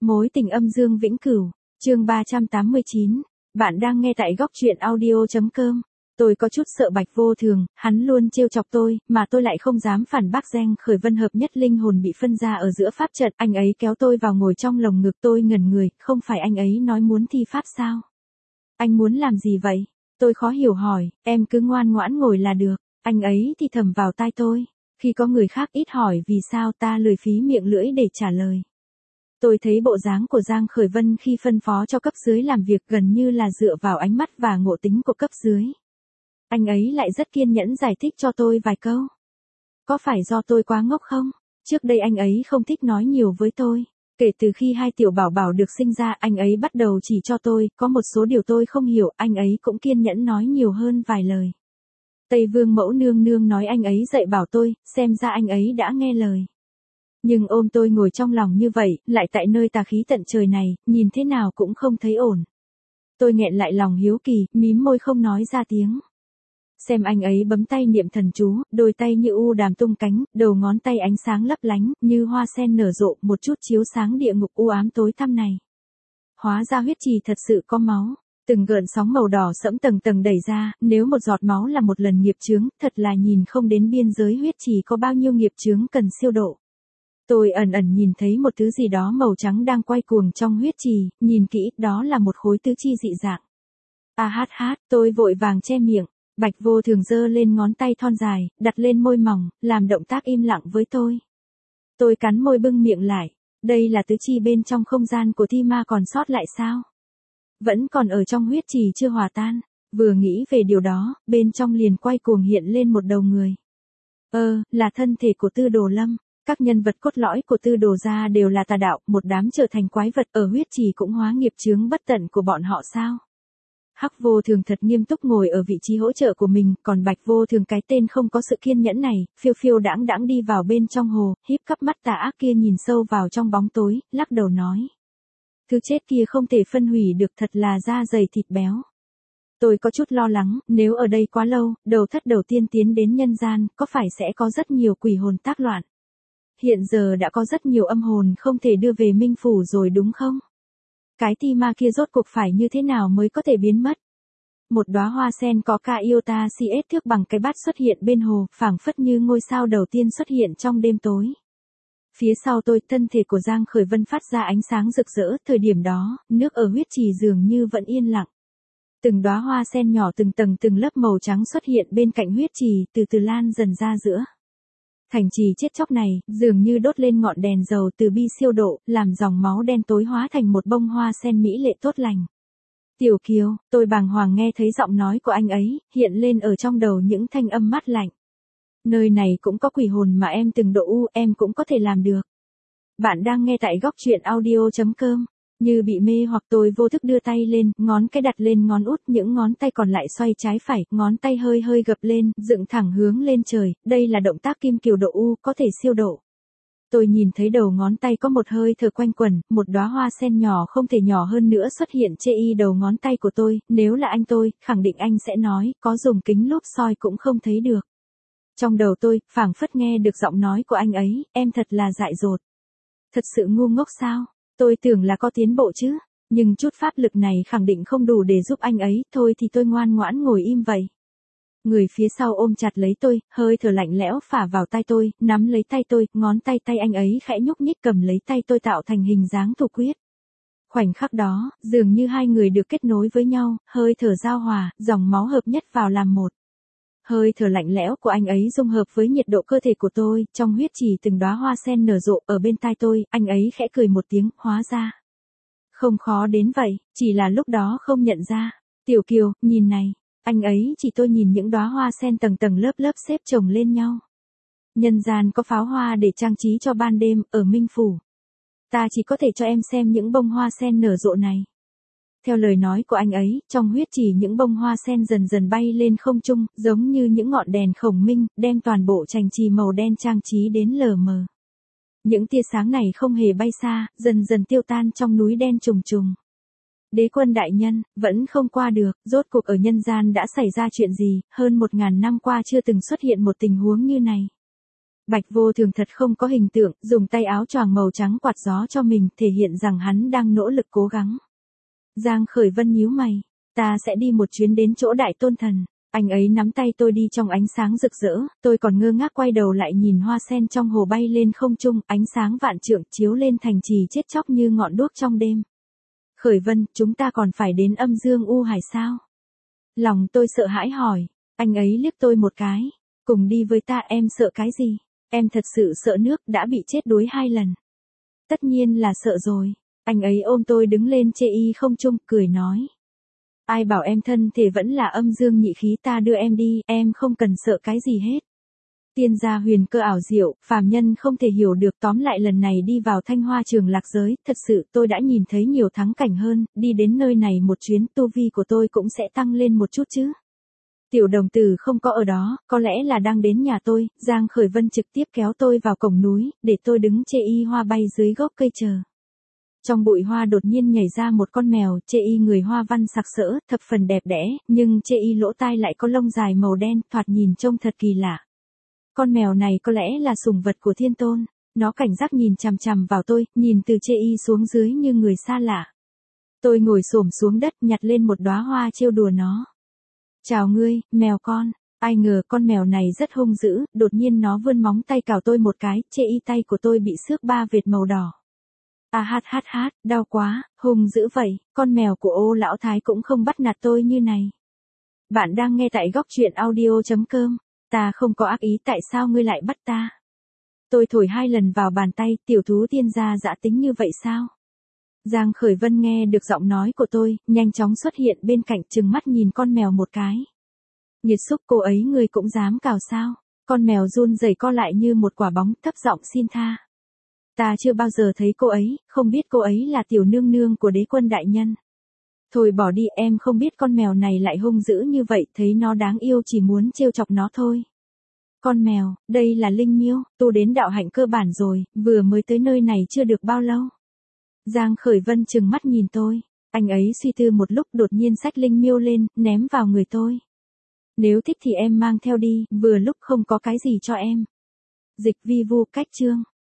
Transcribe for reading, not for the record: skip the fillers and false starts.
Mối tình âm dương vĩnh cửu, chương 389, bạn đang nghe tại góc truyện audio.com. Tôi có chút sợ Bạch Vô Thường, hắn luôn trêu chọc tôi, mà tôi lại không dám phản bác. Giang Khởi Vân hợp nhất linh hồn bị phân ra ở giữa pháp trận, anh ấy kéo tôi vào ngồi trong lồng ngực tôi ngẩn người, không phải anh ấy nói muốn thi pháp sao? Anh muốn làm gì vậy? Tôi khó hiểu hỏi, em cứ ngoan ngoãn ngồi là được, anh ấy thì thầm vào tai tôi. Khi có người khác ít hỏi vì sao ta lười phí miệng lưỡi để trả lời. Tôi thấy bộ dáng của Giang Khởi Vân khi phân phó cho cấp dưới làm việc gần như là dựa vào ánh mắt và ngộ tính của cấp dưới. Anh ấy lại rất kiên nhẫn giải thích cho tôi vài câu. Có phải do tôi quá ngốc không? Trước đây anh ấy không thích nói nhiều với tôi. Kể từ khi hai tiểu bảo bảo được sinh ra, anh ấy bắt đầu chỉ cho tôi, có một số điều tôi không hiểu, anh ấy cũng kiên nhẫn nói nhiều hơn vài lời. Tây Vương Mẫu nương nương nói anh ấy dạy bảo tôi, xem ra anh ấy đã nghe lời. Nhưng ôm tôi ngồi trong lòng như vậy, lại tại nơi tà khí tận trời này, nhìn thế nào cũng không thấy ổn. Tôi nghẹn lại lòng hiếu kỳ, mím môi không nói ra tiếng. Xem anh ấy bấm tay niệm thần chú, đôi tay như u đàm tung cánh, đầu ngón tay ánh sáng lấp lánh, như hoa sen nở rộ, một chút chiếu sáng địa ngục u ám tối tăm này. Hóa ra huyết trì thật sự có máu. Từng gợn sóng màu đỏ sẫm tầng tầng đẩy ra, nếu một giọt máu là một lần nghiệp chướng, thật là nhìn không đến biên giới huyết trì có bao nhiêu nghiệp chướng cần siêu độ. Tôi ẩn ẩn nhìn thấy một thứ gì đó màu trắng đang quay cuồng trong huyết trì, nhìn kỹ, đó là một khối tứ chi dị dạng. Tôi vội vàng che miệng. Bạch Vô Thường giơ lên ngón tay thon dài, đặt lên môi mỏng, làm động tác im lặng với tôi. Tôi cắn môi bưng miệng lại. Đây là tứ chi bên trong không gian của thi ma còn sót lại sao? Vẫn còn ở trong huyết trì chưa hòa tan. Vừa nghĩ về điều đó, bên trong liền quay cuồng hiện lên một đầu người. Là thân thể của Tư Đồ Lâm. Các nhân vật cốt lõi của Tư Đồ gia đều là tà đạo, một đám trở thành quái vật, ở huyết trì cũng hóa nghiệp chướng bất tận của bọn họ sao? Hắc Vô Thường thật nghiêm túc ngồi ở vị trí hỗ trợ của mình, còn Bạch Vô Thường cái tên không có sự kiên nhẫn này, phiêu phiêu đãng đãng đi vào bên trong hồ, híp cặp mắt tà ác kia nhìn sâu vào trong bóng tối, lắc đầu nói. Thứ chết kia không thể phân hủy được, thật là da dày thịt béo. Tôi có chút lo lắng, nếu ở đây quá lâu, đầu thất đầu tiên tiến đến nhân gian, có phải sẽ có rất nhiều quỷ hồn tác loạn? Hiện giờ đã có rất nhiều âm hồn không thể đưa về Minh Phủ rồi đúng không? Cái thi ma kia rốt cuộc phải như thế nào mới có thể biến mất? Một đóa hoa sen có ca iota CS thước bằng cái bát xuất hiện bên hồ, phảng phất như ngôi sao đầu tiên xuất hiện trong đêm tối. Phía sau tôi, thân thể của Giang Khởi Vân phát ra ánh sáng rực rỡ, thời điểm đó, nước ở huyết trì dường như vẫn yên lặng. Từng đóa hoa sen nhỏ từng tầng từng lớp màu trắng xuất hiện bên cạnh huyết trì, từ từ lan dần ra giữa. Thành trì chết chóc này, dường như đốt lên ngọn đèn dầu từ bi siêu độ, làm dòng máu đen tối hóa thành một bông hoa sen mỹ lệ tốt lành. Tiểu Kiều, tôi bàng hoàng nghe thấy giọng nói của anh ấy, hiện lên ở trong đầu những thanh âm mát lạnh. Nơi này cũng có quỷ hồn mà em từng độ u, em cũng có thể làm được. Bạn đang nghe tại góc truyện audio.com. Như bị mê hoặc tôi vô thức đưa tay lên, ngón cái đặt lên ngón út, những ngón tay còn lại xoay trái phải, ngón tay hơi hơi gập lên, dựng thẳng hướng lên trời, đây là động tác Kim Kiều độ u, có thể siêu độ. Tôi nhìn thấy đầu ngón tay có một hơi thở quanh quẩn, một đóa hoa sen nhỏ không thể nhỏ hơn nữa xuất hiện trên y đầu ngón tay của tôi, nếu là anh tôi, khẳng định anh sẽ nói, có dùng kính lúp soi cũng không thấy được. Trong đầu tôi, phảng phất nghe được giọng nói của anh ấy, em thật là dại dột. Thật sự ngu ngốc sao? Tôi tưởng là có tiến bộ chứ, nhưng chút pháp lực này khẳng định không đủ để giúp anh ấy, thôi thì tôi ngoan ngoãn ngồi im vậy. Người phía sau ôm chặt lấy tôi, hơi thở lạnh lẽo phả vào tai tôi, nắm lấy tay tôi, ngón tay anh ấy khẽ nhúc nhích cầm lấy tay tôi tạo thành hình dáng thủ quyết. Khoảnh khắc đó, dường như hai người được kết nối với nhau, hơi thở giao hòa, dòng máu hợp nhất vào làm một. Hơi thở lạnh lẽo của anh ấy dung hợp với nhiệt độ cơ thể của tôi, trong huyết trì từng đóa hoa sen nở rộ ở bên tai tôi, anh ấy khẽ cười một tiếng, hóa ra. Không khó đến vậy, chỉ là lúc đó không nhận ra. Tiểu Kiều, nhìn này, anh ấy chỉ tôi nhìn những đóa hoa sen tầng tầng lớp lớp xếp chồng lên nhau. Nhân gian có pháo hoa để trang trí cho ban đêm, ở Minh Phủ. Ta chỉ có thể cho em xem những bông hoa sen nở rộ này. Theo lời nói của anh ấy, trong huyết trì những bông hoa sen dần dần bay lên không trung, giống như những ngọn đèn khổng minh, đem toàn bộ thành trì màu đen trang trí đến lờ mờ. Những tia sáng này không hề bay xa, dần dần tiêu tan trong núi đen trùng trùng. Đế quân đại nhân, vẫn không qua được, rốt cuộc ở nhân gian đã xảy ra chuyện gì, hơn 1000 năm qua chưa từng xuất hiện một tình huống như này. Bạch Vô Thường thật không có hình tượng, dùng tay áo choàng màu trắng quạt gió cho mình, thể hiện rằng hắn đang nỗ lực cố gắng. Giang Khởi Vân nhíu mày, ta sẽ đi một chuyến đến chỗ Đại Tôn Thần. Anh ấy nắm tay tôi đi trong ánh sáng rực rỡ, tôi còn ngơ ngác quay đầu lại nhìn hoa sen trong hồ bay lên không trung, ánh sáng vạn trượng chiếu lên thành trì chết chóc như ngọn đuốc trong đêm. Khởi Vân, chúng ta còn phải đến Âm Dương U Hải sao? Lòng tôi sợ hãi hỏi, anh ấy liếc tôi một cái, cùng đi với ta. Em sợ cái gì? Em thật sự sợ nước, đã bị chết đuối 2 lần. Tất nhiên là sợ rồi. Anh ấy ôm tôi đứng lên chê y không trung, cười nói. Ai bảo em thân thể vẫn là âm dương nhị khí, ta đưa em đi, em không cần sợ cái gì hết. Tiên gia huyền cơ ảo diệu, phàm nhân không thể hiểu được. Tóm lại lần này đi vào Thanh Hoa Trường Lạc giới, thật sự tôi đã nhìn thấy nhiều thắng cảnh hơn, đi đến nơi này một chuyến tu vi của tôi cũng sẽ tăng lên một chút chứ. Tiểu đồng tử không có ở đó, có lẽ là đang đến nhà tôi. Giang Khởi Vân trực tiếp kéo tôi vào cổng núi, để tôi đứng chê y hoa bay dưới gốc cây chờ. Trong bụi hoa đột nhiên nhảy ra một con mèo, chê y người hoa văn sặc sỡ, thập phần đẹp đẽ, nhưng chê y lỗ tai lại có lông dài màu đen, thoạt nhìn trông thật kỳ lạ. Con mèo này có lẽ là sủng vật của Thiên Tôn, nó cảnh giác nhìn chằm chằm vào tôi, nhìn từ chê y xuống dưới như người xa lạ. Tôi ngồi xổm xuống đất nhặt lên một đóa hoa trêu đùa nó. Chào ngươi, mèo con. Ai ngờ con mèo này rất hung dữ, đột nhiên nó vươn móng tay cào tôi một cái, chê y tay của tôi bị xước 3 vệt màu đỏ. Đau quá, hung dữ vậy, con mèo của Ô lão thái cũng không bắt nạt tôi như này. Bạn đang nghe tại góc truyện audio.com, ta không có ác ý, tại sao ngươi lại bắt ta? Tôi thổi 2 lần vào bàn tay, tiểu thú tiên gia dã tính như vậy sao? Giang Khởi Vân nghe được giọng nói của tôi, nhanh chóng xuất hiện bên cạnh, trừng mắt nhìn con mèo một cái. Nhiệt xúc, cô ấy ngươi cũng dám cào sao? Con mèo run rẩy co lại như một quả bóng, thấp giọng xin tha. Ta chưa bao giờ thấy cô ấy, không biết cô ấy là tiểu nương nương của Đế Quân đại nhân. Thôi bỏ đi, em không biết con mèo này lại hung dữ như vậy, thấy nó đáng yêu chỉ muốn trêu chọc nó thôi. Con mèo, đây là Linh Miêu, tu đến đạo hạnh cơ bản rồi, vừa mới tới nơi này chưa được bao lâu. Giang Khởi Vân trừng mắt nhìn tôi, anh ấy suy tư một lúc đột nhiên xách Linh Miêu lên, ném vào người tôi. Nếu thích thì em mang theo đi, vừa lúc không có cái gì cho em. Dịch vi vu cách chương.